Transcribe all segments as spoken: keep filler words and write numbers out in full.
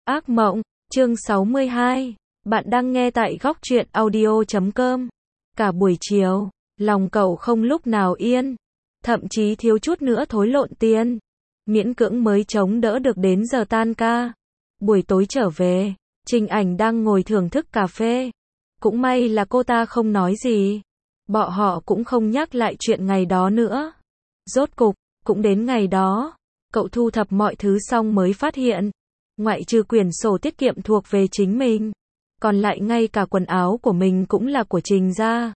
Ác mộng, chương sáu mươi hai. Bạn đang nghe tại góc truyện audio chấm com. Cả buổi chiều, lòng cậu không lúc nào yên, thậm chí thiếu chút nữa thối lộn tiền, miễn cưỡng mới chống đỡ được đến giờ tan ca. Buổi tối trở về, Trình Ảnh đang ngồi thưởng thức cà phê. Cũng may là cô ta không nói gì. Bọn họ cũng không nhắc lại chuyện ngày đó nữa. Rốt cục, cũng đến ngày đó, cậu thu thập mọi thứ xong mới phát hiện, ngoại trừ quyển sổ tiết kiệm thuộc về chính mình, còn lại ngay cả quần áo của mình cũng là của Trình gia.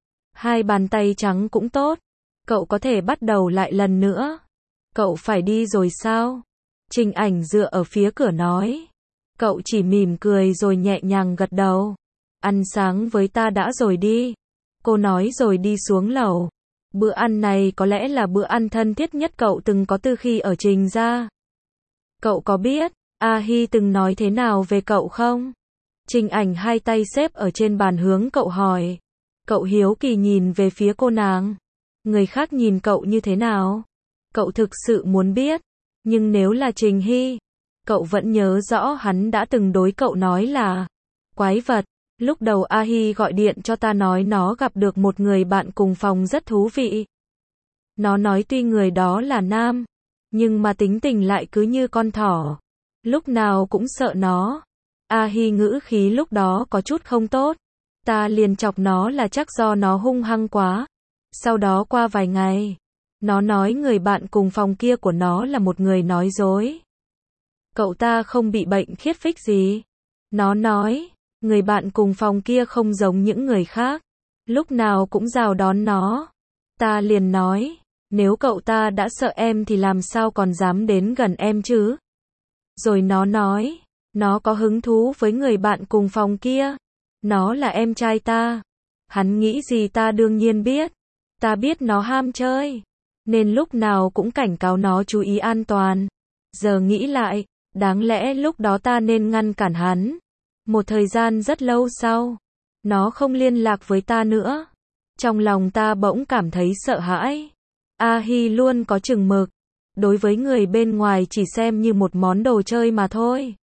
Hai bàn tay trắng cũng tốt, cậu có thể bắt đầu lại lần nữa. Cậu phải đi rồi sao? Trình Ảnh dựa ở phía cửa nói. Cậu chỉ mỉm cười rồi nhẹ nhàng gật đầu. Ăn sáng với ta đã rồi đi. Cô nói rồi đi xuống lầu. Bữa ăn này có lẽ là bữa ăn thân thiết nhất cậu từng có từ khi ở Trình gia. Cậu có biết A Hi từng nói thế nào về cậu không? Trình Ảnh hai tay xếp ở trên bàn hướng cậu hỏi. Cậu hiếu kỳ nhìn về phía cô nàng. Người khác nhìn cậu như thế nào? Cậu thực sự muốn biết. Nhưng nếu là Trình Hy, cậu vẫn nhớ rõ hắn đã từng đối cậu nói là quái vật. Lúc đầu A Hi gọi điện cho ta nói nó gặp được một người bạn cùng phòng rất thú vị. Nó nói tuy người đó là nam, nhưng mà tính tình lại cứ như con thỏ. Lúc nào cũng sợ nó. A Hi ngữ khí lúc đó có chút không tốt. Ta liền chọc nó là chắc do nó hung hăng quá. Sau đó qua vài ngày, nó nói người bạn cùng phòng kia của nó là một người nói dối. Cậu ta không bị bệnh khiết phích gì. Nó nói, người bạn cùng phòng kia không giống những người khác, lúc nào cũng chào đón nó. Ta liền nói, nếu cậu ta đã sợ em thì làm sao còn dám đến gần em chứ? Rồi nó nói, nó có hứng thú với người bạn cùng phòng kia. Nó là em trai ta. Hắn nghĩ gì ta đương nhiên biết. Ta biết nó ham chơi, nên lúc nào cũng cảnh cáo nó chú ý an toàn. Giờ nghĩ lại, đáng lẽ lúc đó ta nên ngăn cản hắn. Một thời gian rất lâu sau, nó không liên lạc với ta nữa. Trong lòng ta bỗng cảm thấy sợ hãi. A Hi luôn có chừng mực. Đối với người bên ngoài chỉ xem như một món đồ chơi mà thôi.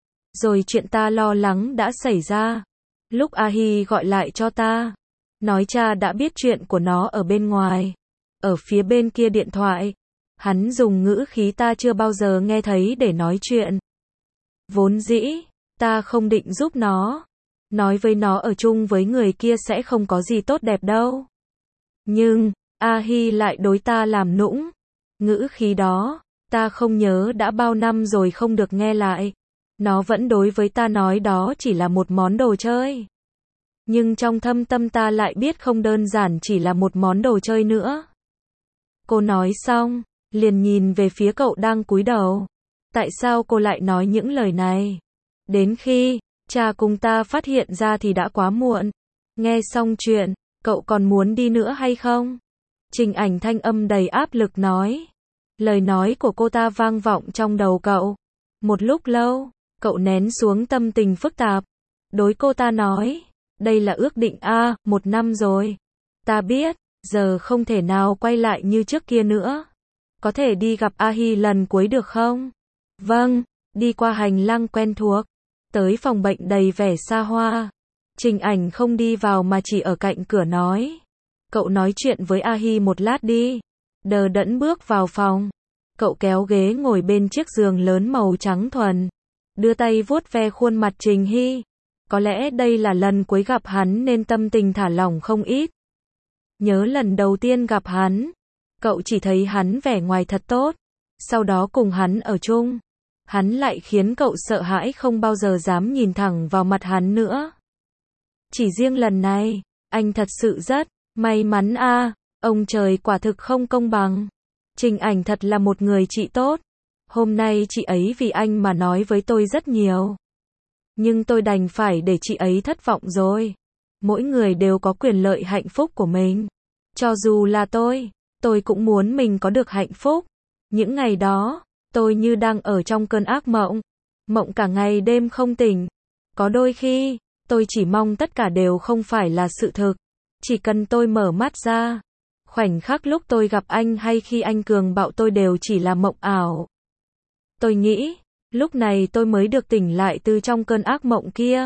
Rồi chuyện ta lo lắng đã xảy ra. Lúc A Hi gọi lại cho ta, nói cha đã biết chuyện của nó ở bên ngoài. Ở phía bên kia điện thoại, hắn dùng ngữ khí ta chưa bao giờ nghe thấy để nói chuyện. Vốn dĩ, ta không định giúp nó. Nói với nó ở chung với người kia sẽ không có gì tốt đẹp đâu. Nhưng, A Hi lại đối ta làm nũng. Ngữ khí đó, ta không nhớ đã bao năm rồi không được nghe lại. Nó vẫn đối với ta nói đó chỉ là một món đồ chơi. Nhưng trong thâm tâm ta lại biết không đơn giản chỉ là một món đồ chơi nữa. Cô nói xong, liền nhìn về phía cậu đang cúi đầu. Tại sao cô lại nói những lời này? Đến khi cha cùng ta phát hiện ra thì đã quá muộn. Nghe xong chuyện, cậu còn muốn đi nữa hay không? Trình Ảnh thanh âm đầy áp lực nói. Lời nói của cô ta vang vọng trong đầu cậu. Một lúc lâu, cậu nén xuống tâm tình phức tạp. Đối cô ta nói, đây là ước định a, một năm rồi. Ta biết, giờ không thể nào quay lại như trước kia nữa. Có thể đi gặp A Hi lần cuối được không? Vâng, đi qua hành lang quen thuộc, tới phòng bệnh đầy vẻ xa hoa. Trình Ảnh không đi vào mà chỉ ở cạnh cửa nói. Cậu nói chuyện với A Hi một lát đi. Đờ đẫn bước vào phòng. Cậu kéo ghế ngồi bên chiếc giường lớn màu trắng thuần. Đưa tay vuốt ve khuôn mặt Trình Hy. Có lẽ đây là lần cuối gặp hắn nên tâm tình thả lỏng không ít. Nhớ lần đầu tiên gặp hắn, cậu chỉ thấy hắn vẻ ngoài thật tốt. Sau đó cùng hắn ở chung, hắn lại khiến cậu sợ hãi không bao giờ dám nhìn thẳng vào mặt hắn nữa. Chỉ riêng lần này, anh thật sự rất may mắn a, à, ông trời quả thực không công bằng. Trình Ảnh thật là một người chị tốt. Hôm nay chị ấy vì anh mà nói với tôi rất nhiều. Nhưng tôi đành phải để chị ấy thất vọng rồi. Mỗi người đều có quyền lợi hạnh phúc của mình. Cho dù là tôi, tôi cũng muốn mình có được hạnh phúc. Những ngày đó, tôi như đang ở trong cơn ác mộng. Mộng cả ngày đêm không tỉnh. Có đôi khi, tôi chỉ mong tất cả đều không phải là sự thực. Chỉ cần tôi mở mắt ra, khoảnh khắc lúc tôi gặp anh hay khi anh cường bạo tôi đều chỉ là mộng ảo. Tôi nghĩ, Lúc này tôi mới được tỉnh lại từ trong cơn ác mộng kia.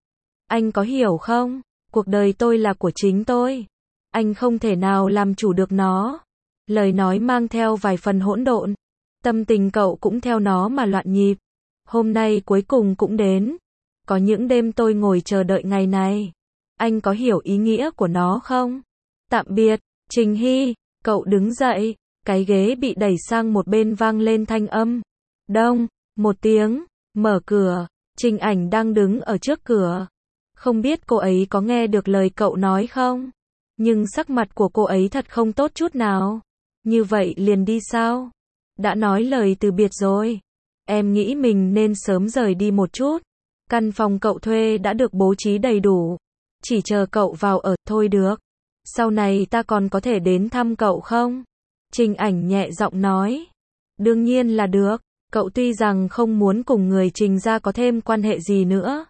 Anh có hiểu không? Cuộc đời tôi là của chính tôi. Anh không thể nào làm chủ được nó. Lời nói mang theo vài phần hỗn độn. Tâm tình cậu cũng theo nó mà loạn nhịp. Hôm nay cuối cùng cũng đến. Có những đêm tôi ngồi chờ đợi ngày này. Anh có hiểu ý nghĩa của nó không? Tạm biệt, Trình Hy. Cậu đứng dậy. Cái ghế bị đẩy sang một bên vang lên thanh âm. Đông, một tiếng, mở cửa. Trình Ảnh đang đứng ở trước cửa. Không biết cô ấy có nghe được lời cậu nói không? Nhưng sắc mặt của cô ấy thật không tốt chút nào. Như vậy liền đi sao? Đã nói lời từ biệt rồi. Em nghĩ mình nên sớm rời đi một chút. Căn phòng cậu thuê đã được bố trí đầy đủ. Chỉ chờ cậu vào ở thôi được. Sau này ta còn có thể đến thăm cậu không? Trình Ảnh nhẹ giọng nói. Đương nhiên là được. Cậu tuy rằng không muốn cùng người Trình gia có thêm quan hệ gì nữa.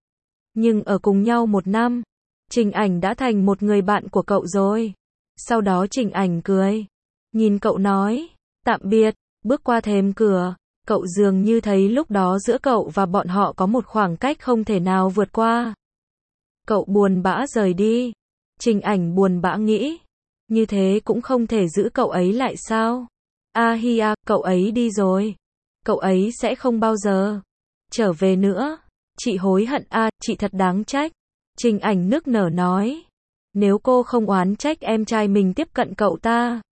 Nhưng ở cùng nhau một năm, Trình Ảnh đã thành một người bạn của cậu rồi. Sau đó Trình Ảnh cười. Nhìn cậu nói. Tạm biệt. Bước qua thềm cửa. Cậu dường như thấy lúc đó giữa cậu và bọn họ có một khoảng cách không thể nào vượt qua. Cậu buồn bã rời đi. Trình Ảnh buồn bã nghĩ. Như thế cũng không thể giữ cậu ấy lại sao? A hi a, cậu ấy đi rồi. Cậu ấy sẽ không bao giờ trở về nữa. Chị hối hận a, à, chị thật đáng trách. Trình Ảnh nức nở nói. Nếu cô không oán trách em trai mình tiếp cận cậu ta.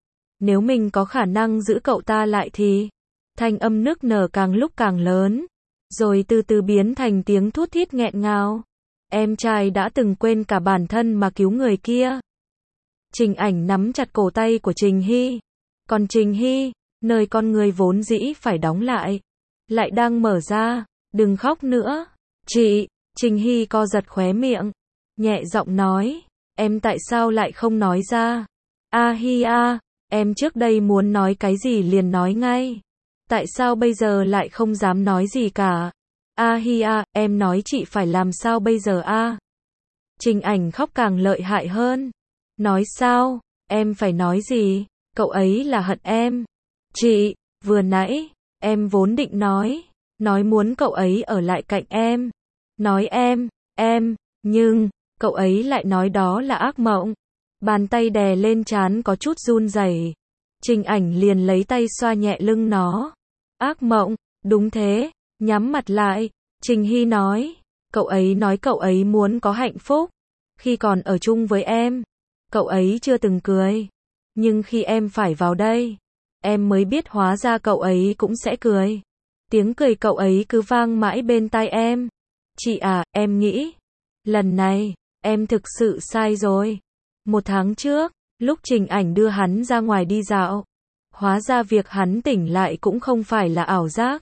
Nếu mình có khả năng giữ cậu ta lại thì. Thanh âm nức nở càng lúc càng lớn. Rồi từ từ biến thành tiếng thút thít nghẹn ngào. Em trai đã từng quên cả bản thân mà cứu người kia. Trình Ảnh nắm chặt cổ tay của Trình Hy. Còn Trình Hy, nơi con người vốn dĩ phải đóng lại, lại đang mở ra. Đừng khóc nữa. Chị, Trình Hy co giật khóe miệng. Nhẹ giọng nói. Em tại sao lại không nói ra? A hi a, em trước đây muốn nói cái gì liền nói ngay. Tại sao bây giờ lại không dám nói gì cả? A hi a, em nói chị phải làm sao bây giờ a? Trình Ảnh khóc càng lợi hại hơn. Nói sao? Em phải nói gì? Cậu ấy là hận em. Chị, vừa nãy, em vốn định nói. Nói muốn cậu ấy ở lại cạnh em. Nói em, em, nhưng, cậu ấy lại nói đó là ác mộng. Bàn tay đè lên trán có chút run rẩy. Trình Ảnh liền lấy tay xoa nhẹ lưng nó. Ác mộng, đúng thế, nhắm mặt lại. Trình Hy nói. Cậu ấy nói cậu ấy muốn có hạnh phúc. Khi còn ở chung với em, cậu ấy chưa từng cười. Nhưng khi em phải vào đây, em mới biết hóa ra cậu ấy cũng sẽ cười. Tiếng cười cậu ấy cứ vang mãi bên tai em. Chị à, em nghĩ, lần này, em thực sự sai rồi. Một tháng trước, lúc Trình Ảnh đưa hắn ra ngoài đi dạo, hóa ra việc hắn tỉnh lại cũng không phải là ảo giác.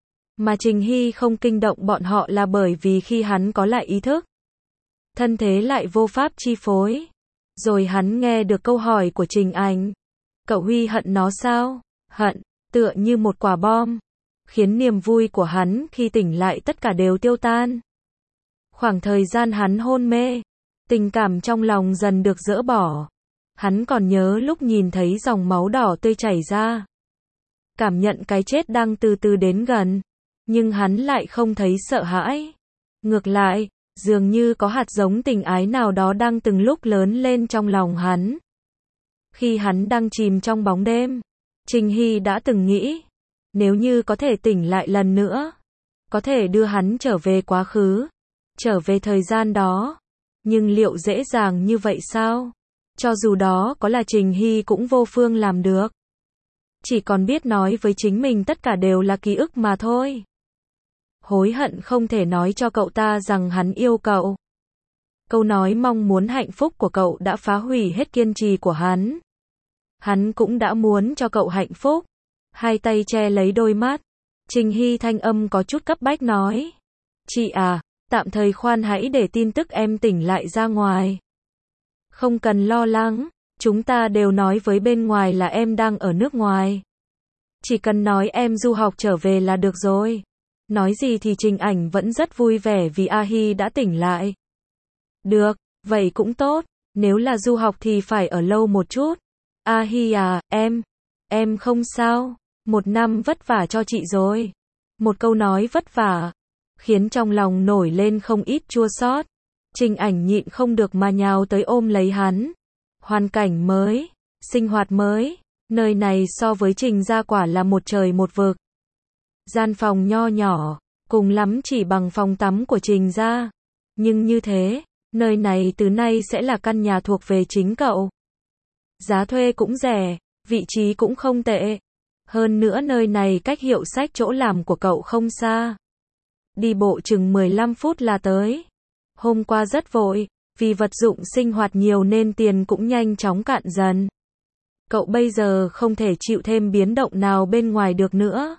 Mà Trình Hy không kinh động bọn họ là bởi vì khi hắn có lại ý thức, thân thế lại vô pháp chi phối. Rồi hắn nghe được câu hỏi của Trình Ảnh. Cậu Huy hận nó sao? Hận, tựa như một quả bom, khiến niềm vui của hắn khi tỉnh lại tất cả đều tiêu tan. Khoảng thời gian hắn hôn mê, tình cảm trong lòng dần được dỡ bỏ. Hắn còn nhớ lúc nhìn thấy dòng máu đỏ tươi chảy ra. Cảm nhận cái chết đang từ từ đến gần. Nhưng hắn lại không thấy sợ hãi. Ngược lại, dường như có hạt giống tình ái nào đó đang từng lúc lớn lên trong lòng hắn. Khi hắn đang chìm trong bóng đêm, Trình Hy đã từng nghĩ, nếu như có thể tỉnh lại lần nữa, có thể đưa hắn trở về quá khứ, trở về thời gian đó. Nhưng liệu dễ dàng như vậy sao? Cho dù đó có là Trình Hy cũng vô phương làm được. Chỉ còn biết nói với chính mình tất cả đều là ký ức mà thôi. Hối hận không thể nói cho cậu ta rằng hắn yêu cậu. Câu nói mong muốn hạnh phúc của cậu đã phá hủy hết kiên trì của hắn. Hắn cũng đã muốn cho cậu hạnh phúc. Hai tay che lấy đôi mắt. Trình Hy thanh âm có chút cấp bách nói. Chị à, tạm thời khoan hãy để tin tức em tỉnh lại ra ngoài. Không cần lo lắng, chúng ta đều nói với bên ngoài là em đang ở nước ngoài. Chỉ cần nói em du học trở về là được rồi. Nói gì thì Trình Ảnh vẫn rất vui vẻ vì A Hi đã tỉnh lại. Được, vậy cũng tốt, nếu là du học thì phải ở lâu một chút. A Hi à, em, em không sao, một năm vất vả cho chị rồi. Một câu nói vất vả, khiến trong lòng nổi lên không ít chua xót. Trình Ảnh nhịn không được mà nhào tới ôm lấy hắn. Hoàn cảnh mới, sinh hoạt mới, nơi này so với Trình gia quả là một trời một vực. Gian phòng nho nhỏ, cùng lắm chỉ bằng phòng tắm của Trình gia. Nhưng như thế, nơi này từ nay sẽ là căn nhà thuộc về chính cậu. Giá thuê cũng rẻ, vị trí cũng không tệ. Hơn nữa nơi này cách hiệu sách chỗ làm của cậu không xa. Đi bộ chừng mười lăm phút là tới. Hôm qua rất vội, vì vật dụng sinh hoạt nhiều nên tiền cũng nhanh chóng cạn dần. Cậu bây giờ không thể chịu thêm biến động nào bên ngoài được nữa.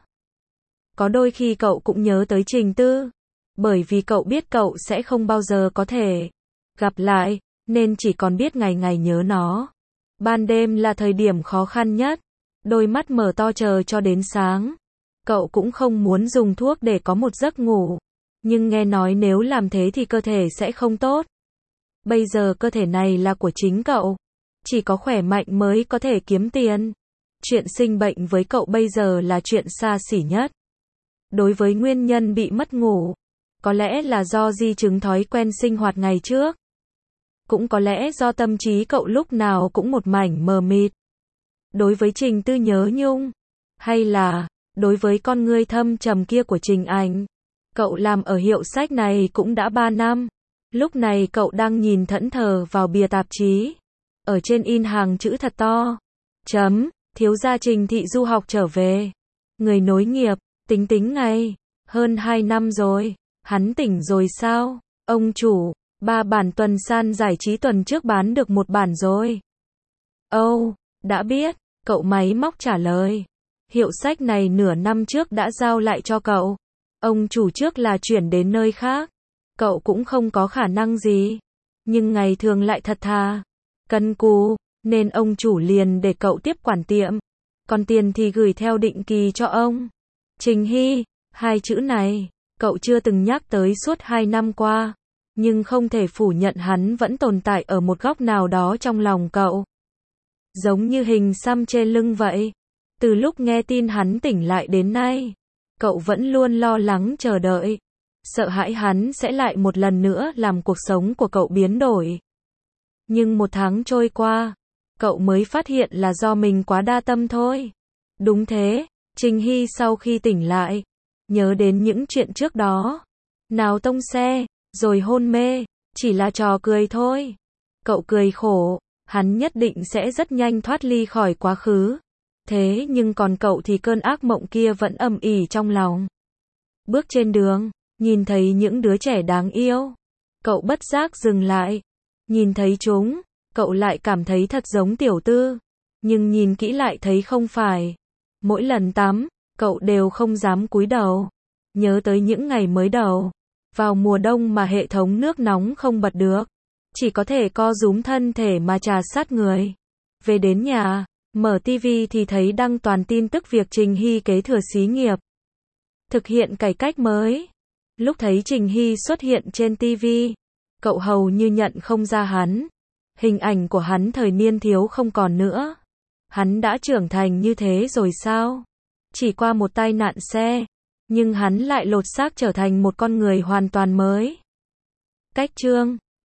Có đôi khi cậu cũng nhớ tới Trình Tư, bởi vì cậu biết cậu sẽ không bao giờ có thể gặp lại, nên chỉ còn biết ngày ngày nhớ nó. Ban đêm là thời điểm khó khăn nhất, đôi mắt mở to chờ cho đến sáng. Cậu cũng không muốn dùng thuốc để có một giấc ngủ, nhưng nghe nói nếu làm thế thì cơ thể sẽ không tốt. Bây giờ cơ thể này là của chính cậu, chỉ có khỏe mạnh mới có thể kiếm tiền. Chuyện sinh bệnh với cậu bây giờ là chuyện xa xỉ nhất. Đối với nguyên nhân bị mất ngủ, có lẽ là do di chứng thói quen sinh hoạt ngày trước. Cũng có lẽ do tâm trí cậu lúc nào cũng một mảnh mờ mịt. Đối với Trình Tư nhớ nhung, hay là đối với con ngươi thâm trầm kia của Trình Ảnh. Cậu làm ở hiệu sách này cũng đã ba năm. Lúc này cậu đang nhìn thẫn thờ vào bìa tạp chí. Ở trên in hàng chữ thật to. Chấm, thiếu gia Trình Thị du học trở về. Người nối nghiệp, tính tính ngày. Hơn hai năm rồi. Hắn tỉnh rồi sao? Ông chủ, ba bản tuần san giải trí tuần trước bán được một bản rồi. Âu, oh, đã biết, cậu máy móc trả lời. Hiệu sách này nửa năm trước đã giao lại cho cậu. Ông chủ trước là chuyển đến nơi khác. Cậu cũng không có khả năng gì. Nhưng ngày thường lại thật thà, cân cù, nên ông chủ liền để cậu tiếp quản tiệm. Còn tiền thì gửi theo định kỳ cho ông. Trình Hy, hai chữ này, cậu chưa từng nhắc tới suốt hai năm qua. Nhưng không thể phủ nhận hắn vẫn tồn tại ở một góc nào đó trong lòng cậu. Giống như hình xăm trên lưng vậy. Từ lúc nghe tin hắn tỉnh lại đến nay, cậu vẫn luôn lo lắng chờ đợi. Sợ hãi hắn sẽ lại một lần nữa làm cuộc sống của cậu biến đổi. Nhưng một tháng trôi qua, cậu mới phát hiện là do mình quá đa tâm thôi. Đúng thế, Trình Hy sau khi tỉnh lại, nhớ đến những chuyện trước đó. Nào tông xe, rồi hôn mê, chỉ là trò cười thôi. Cậu cười khổ, hắn nhất định sẽ rất nhanh thoát ly khỏi quá khứ. Thế nhưng còn cậu thì cơn ác mộng kia vẫn ầm ĩ trong lòng. Bước trên đường, nhìn thấy những đứa trẻ đáng yêu. Cậu bất giác dừng lại. Nhìn thấy chúng, cậu lại cảm thấy thật giống Tiểu Tư. Nhưng nhìn kỹ lại thấy không phải. Mỗi lần tắm, cậu đều không dám cúi đầu. Nhớ tới những ngày mới đầu. Vào mùa đông mà hệ thống nước nóng không bật được. Chỉ có thể co rúm thân thể mà trà sát người. Về đến nhà, mở tivi thì thấy đăng toàn tin tức việc Trình Hy kế thừa xí nghiệp. Thực hiện cải cách mới. Lúc thấy Trình Hy xuất hiện trên tivi, cậu hầu như nhận không ra hắn. Hình ảnh của hắn thời niên thiếu không còn nữa. Hắn đã trưởng thành như thế rồi sao? Chỉ qua một tai nạn xe, nhưng hắn lại lột xác trở thành một con người hoàn toàn mới. Cách chương